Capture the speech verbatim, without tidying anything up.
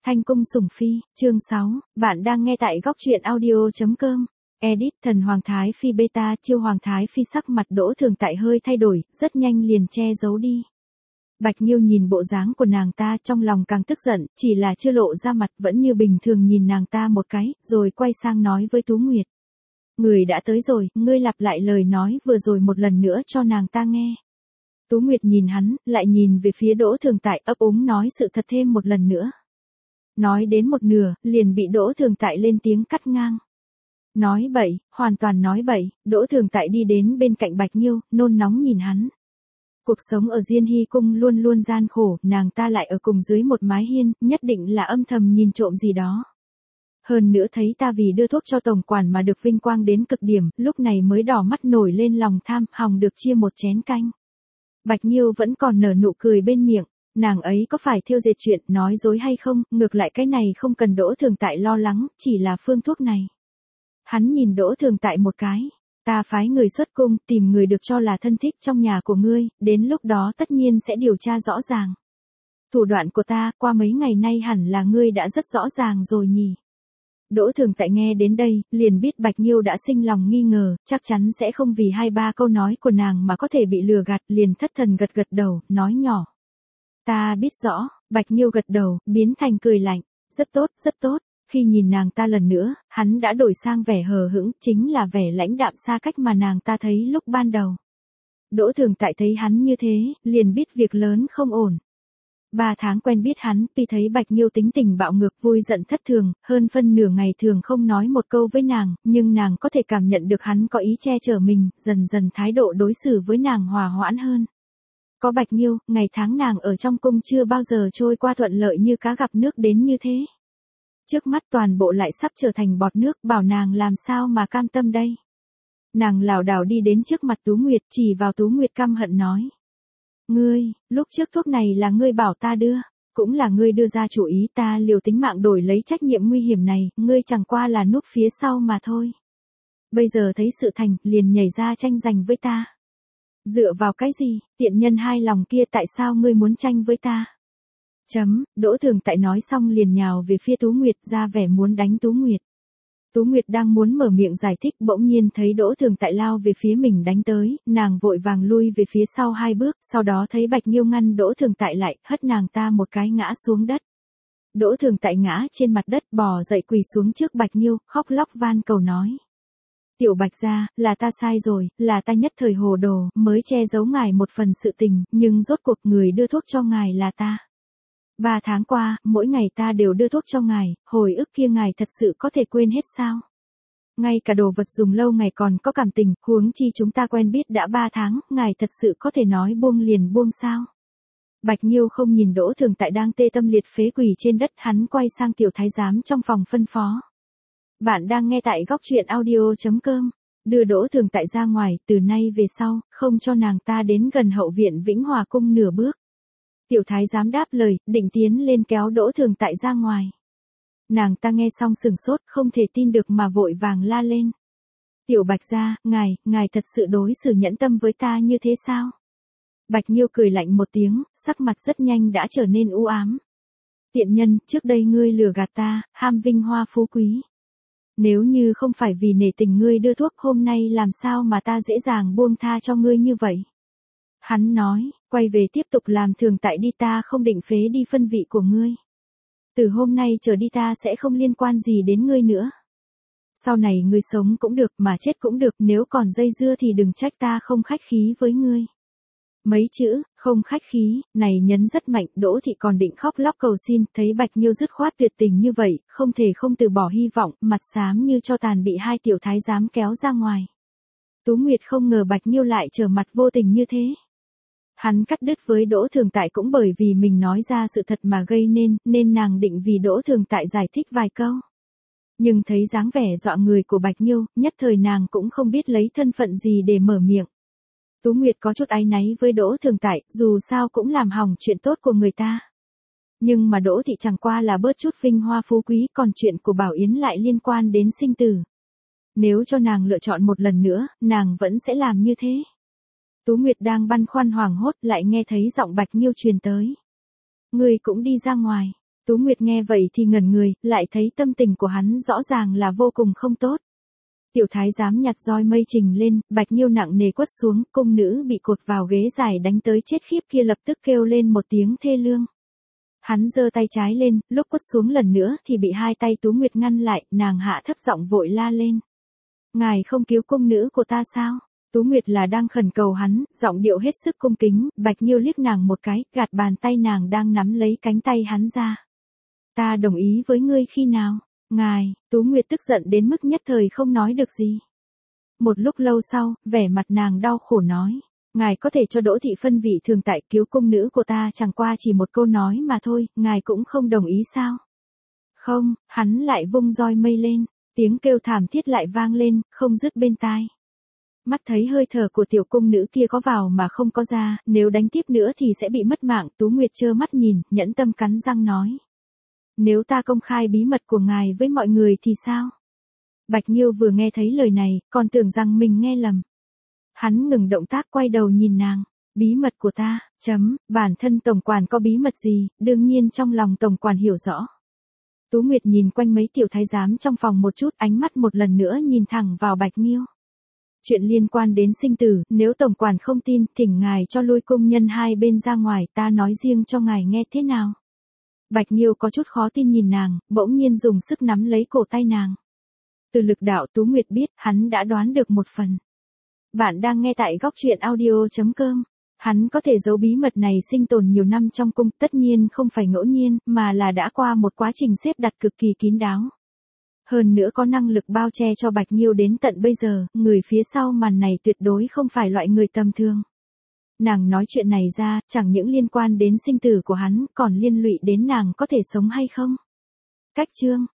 Thanh cung sủng phi, chương sáu, bạn đang nghe tại góc truyện audio chấm com. Edit thần Hoàng Thái Phi beta chiêu Hoàng Thái Phi sắc mặt Đỗ Thường Tại hơi thay đổi, rất nhanh liền che giấu đi. Bạch Nghiêu nhìn bộ dáng của nàng ta trong lòng càng tức giận, chỉ là chưa lộ ra mặt vẫn như bình thường nhìn nàng ta một cái, rồi quay sang nói với Tú Nguyệt. Người đã tới rồi, ngươi lặp lại lời nói vừa rồi một lần nữa cho nàng ta nghe. Tú Nguyệt nhìn hắn, lại nhìn về phía Đỗ Thường Tại ấp úng nói sự thật thêm một lần nữa. Nói đến một nửa, liền bị Đỗ Thường Tại lên tiếng cắt ngang. Nói bậy, hoàn toàn nói bậy, Đỗ Thường Tại đi đến bên cạnh Bạch Nghiêu, nôn nóng nhìn hắn. Cuộc sống ở Diên Hy Cung luôn luôn gian khổ, nàng ta lại ở cùng dưới một mái hiên, nhất định là âm thầm nhìn trộm gì đó. Hơn nữa thấy ta vì đưa thuốc cho tổng quản mà được vinh quang đến cực điểm, lúc này mới đỏ mắt nổi lên lòng tham, hòng được chia một chén canh. Bạch Nghiêu vẫn còn nở nụ cười bên miệng. Nàng ấy có phải thêu dệt chuyện, nói dối hay không, ngược lại cái này không cần Đỗ Thường Tại lo lắng, chỉ là phương thuốc này. Hắn nhìn Đỗ Thường Tại một cái, ta phái người xuất cung, tìm người được cho là thân thích trong nhà của ngươi, đến lúc đó tất nhiên sẽ điều tra rõ ràng. Thủ đoạn của ta, qua mấy ngày nay hẳn là ngươi đã rất rõ ràng rồi nhỉ. Đỗ Thường Tại nghe đến đây, liền biết Bạch Nghiêu đã sinh lòng nghi ngờ, chắc chắn sẽ không vì hai ba câu nói của nàng mà có thể bị lừa gạt, liền thất thần gật gật đầu, nói nhỏ. Ta biết rõ, Bạch Nghiêu gật đầu, biến thành cười lạnh, rất tốt, rất tốt, khi nhìn nàng ta lần nữa, hắn đã đổi sang vẻ hờ hững, chính là vẻ lãnh đạm xa cách mà nàng ta thấy lúc ban đầu. Đỗ Thường Tại thấy hắn như thế, liền biết việc lớn không ổn. Ba tháng quen biết hắn, tuy thấy Bạch Nghiêu tính tình bạo ngược vui giận thất thường, hơn phân nửa ngày thường không nói một câu với nàng, nhưng nàng có thể cảm nhận được hắn có ý che chở mình, dần dần thái độ đối xử với nàng hòa hoãn hơn. Có Bạch Nghiêu, ngày tháng nàng ở trong cung chưa bao giờ trôi qua thuận lợi như cá gặp nước đến như thế. Trước mắt toàn bộ lại sắp trở thành bọt nước, bảo nàng làm sao mà cam tâm đây. Nàng lảo đảo đi đến trước mặt Tú Nguyệt, chỉ vào Tú Nguyệt căm hận nói. Ngươi, lúc trước thuốc này là ngươi bảo ta đưa, cũng là ngươi đưa ra chủ ý, ta liều tính mạng đổi lấy trách nhiệm nguy hiểm này, ngươi chẳng qua là núp phía sau mà thôi. Bây giờ thấy sự thành, liền nhảy ra tranh giành với ta. Dựa vào cái gì, tiện nhân hai lòng kia tại sao ngươi muốn tranh với ta? Chấm, Đỗ Thường Tại nói xong liền nhào về phía Tú Nguyệt ra vẻ muốn đánh Tú Nguyệt. Tú Nguyệt đang muốn mở miệng giải thích bỗng nhiên thấy Đỗ Thường Tại lao về phía mình đánh tới, nàng vội vàng lui về phía sau hai bước, sau đó thấy Bạch Nghiêu ngăn Đỗ Thường Tại lại, hất nàng ta một cái ngã xuống đất. Đỗ Thường Tại ngã trên mặt đất bò dậy quỳ xuống trước Bạch Nghiêu, khóc lóc van cầu nói. Tiểu Bạch gia, là ta sai rồi, là ta nhất thời hồ đồ, mới che giấu ngài một phần sự tình, nhưng rốt cuộc người đưa thuốc cho ngài là ta. Ba tháng qua, mỗi ngày ta đều đưa thuốc cho ngài, hồi ức kia ngài thật sự có thể quên hết sao? Ngay cả đồ vật dùng lâu ngày còn có cảm tình, huống chi chúng ta quen biết đã ba tháng, ngài thật sự có thể nói buông liền buông sao? Bạch Nghiêu không nhìn Đỗ Thường Tại đang tê tâm liệt phế quỳ trên đất, hắn quay sang tiểu thái giám trong phòng phân phó. Bạn đang nghe tại góc truyện audio chấm com, đưa Đỗ Thường Tại ra ngoài, từ nay về sau, không cho nàng ta đến gần hậu viện Vĩnh Hòa Cung nửa bước. Tiểu thái giám đáp lời, định tiến lên kéo Đỗ Thường Tại ra ngoài. Nàng ta nghe xong sừng sốt, không thể tin được mà vội vàng la lên. Tiểu Bạch gia, ngài, ngài thật sự đối xử nhẫn tâm với ta như thế sao? Bạch Nghiêu cười lạnh một tiếng, sắc mặt rất nhanh đã trở nên u ám. Tiện nhân, trước đây ngươi lừa gạt ta, ham vinh hoa phú quý. Nếu như không phải vì nể tình ngươi đưa thuốc hôm nay làm sao mà ta dễ dàng buông tha cho ngươi như vậy? Hắn nói, quay về tiếp tục làm Thường Tại đi, ta không định phế đi phân vị của ngươi. Từ hôm nay trở đi ta sẽ không liên quan gì đến ngươi nữa. Sau này ngươi sống cũng được mà chết cũng được, nếu còn dây dưa thì đừng trách ta không khách khí với ngươi. Mấy chữ, không khách khí, này nhấn rất mạnh, Đỗ Thị còn định khóc lóc cầu xin, thấy Bạch Nghiêu dứt khoát tuyệt tình như vậy, không thể không từ bỏ hy vọng, mặt xám như cho tàn bị hai tiểu thái giám kéo ra ngoài. Tú Nguyệt không ngờ Bạch Nghiêu lại trở mặt vô tình như thế. Hắn cắt đứt với Đỗ Thường Tại cũng bởi vì mình nói ra sự thật mà gây nên, nên nàng định vì Đỗ Thường Tại giải thích vài câu. Nhưng thấy dáng vẻ dọa người của Bạch Nghiêu, nhất thời nàng cũng không biết lấy thân phận gì để mở miệng. Tú Nguyệt có chút áy náy với Đỗ Thường Tại, dù sao cũng làm hỏng chuyện tốt của người ta. Nhưng mà Đỗ Thị chẳng qua là bớt chút vinh hoa phú quý, còn chuyện của Bảo Yến lại liên quan đến sinh tử. Nếu cho nàng lựa chọn một lần nữa, nàng vẫn sẽ làm như thế. Tú Nguyệt đang băn khoăn hoảng hốt lại nghe thấy giọng Bạch Nghiêu truyền tới. Ngươi cũng đi ra ngoài. Tú Nguyệt nghe vậy thì ngẩn người, lại thấy tâm tình của hắn rõ ràng là vô cùng không tốt. Tiểu thái giám nhặt roi mây trình lên, Bạch Nghiêu nặng nề quất xuống, cung nữ bị cột vào ghế dài đánh tới chết khiếp kia lập tức kêu lên một tiếng thê lương. Hắn giơ tay trái lên, lúc quất xuống lần nữa thì bị hai tay Tú Nguyệt ngăn lại, nàng hạ thấp giọng vội la lên. Ngài không cứu cung nữ của ta sao? Tú Nguyệt là đang khẩn cầu hắn, giọng điệu hết sức cung kính, Bạch Nghiêu liếc nàng một cái, gạt bàn tay nàng đang nắm lấy cánh tay hắn ra. Ta đồng ý với ngươi khi nào? Ngài, Tú Nguyệt tức giận đến mức nhất thời không nói được gì. Một lúc lâu sau, vẻ mặt nàng đau khổ nói. Ngài có thể cho Đỗ Thị phân vị thường tại cứu cung nữ của ta chẳng qua chỉ một câu nói mà thôi, ngài cũng không đồng ý sao? Không, hắn lại vung roi mây lên, tiếng kêu thảm thiết lại vang lên, không dứt bên tai. Mắt thấy hơi thở của tiểu cung nữ kia có vào mà không có ra, nếu đánh tiếp nữa thì sẽ bị mất mạng, Tú Nguyệt trơ mắt nhìn, nhẫn tâm cắn răng nói. Nếu ta công khai bí mật của ngài với mọi người thì sao? Bạch Nghiêu vừa nghe thấy lời này, còn tưởng rằng mình nghe lầm. Hắn ngừng động tác quay đầu nhìn nàng. Bí mật của ta, chấm, bản thân tổng quản có bí mật gì, đương nhiên trong lòng tổng quản hiểu rõ. Tú Nguyệt nhìn quanh mấy tiểu thái giám trong phòng một chút, ánh mắt một lần nữa nhìn thẳng vào Bạch Nghiêu. Chuyện liên quan đến sinh tử, nếu tổng quản không tin, thỉnh ngài cho lui cung nhân hai bên ra ngoài, ta nói riêng cho ngài nghe thế nào. Bạch Nghiêu có chút khó tin nhìn nàng, bỗng nhiên dùng sức nắm lấy cổ tay nàng. Từ lực đạo Tú Nguyệt biết, hắn đã đoán được một phần. Bạn đang nghe tại góc truyện audio chấm com. Hắn có thể giấu bí mật này sinh tồn nhiều năm trong cung, tất nhiên không phải ngẫu nhiên, mà là đã qua một quá trình xếp đặt cực kỳ kín đáo. Hơn nữa có năng lực bao che cho Bạch Nghiêu đến tận bây giờ, người phía sau màn này tuyệt đối không phải loại người tầm thường. Nàng nói chuyện này ra, chẳng những liên quan đến sinh tử của hắn, còn liên lụy đến nàng có thể sống hay không. Cách chương